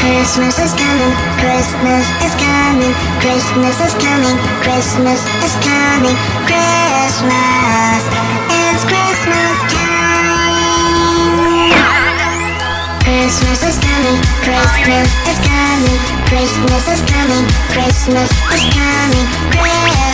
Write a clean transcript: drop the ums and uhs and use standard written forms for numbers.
Christmas is coming, Christmas is coming, Christmas is coming, Christmas is coming, Christmas, it's Christmas time. Christmas is coming, Christmas is coming, Christmas is coming, Christmas is coming, Christmas.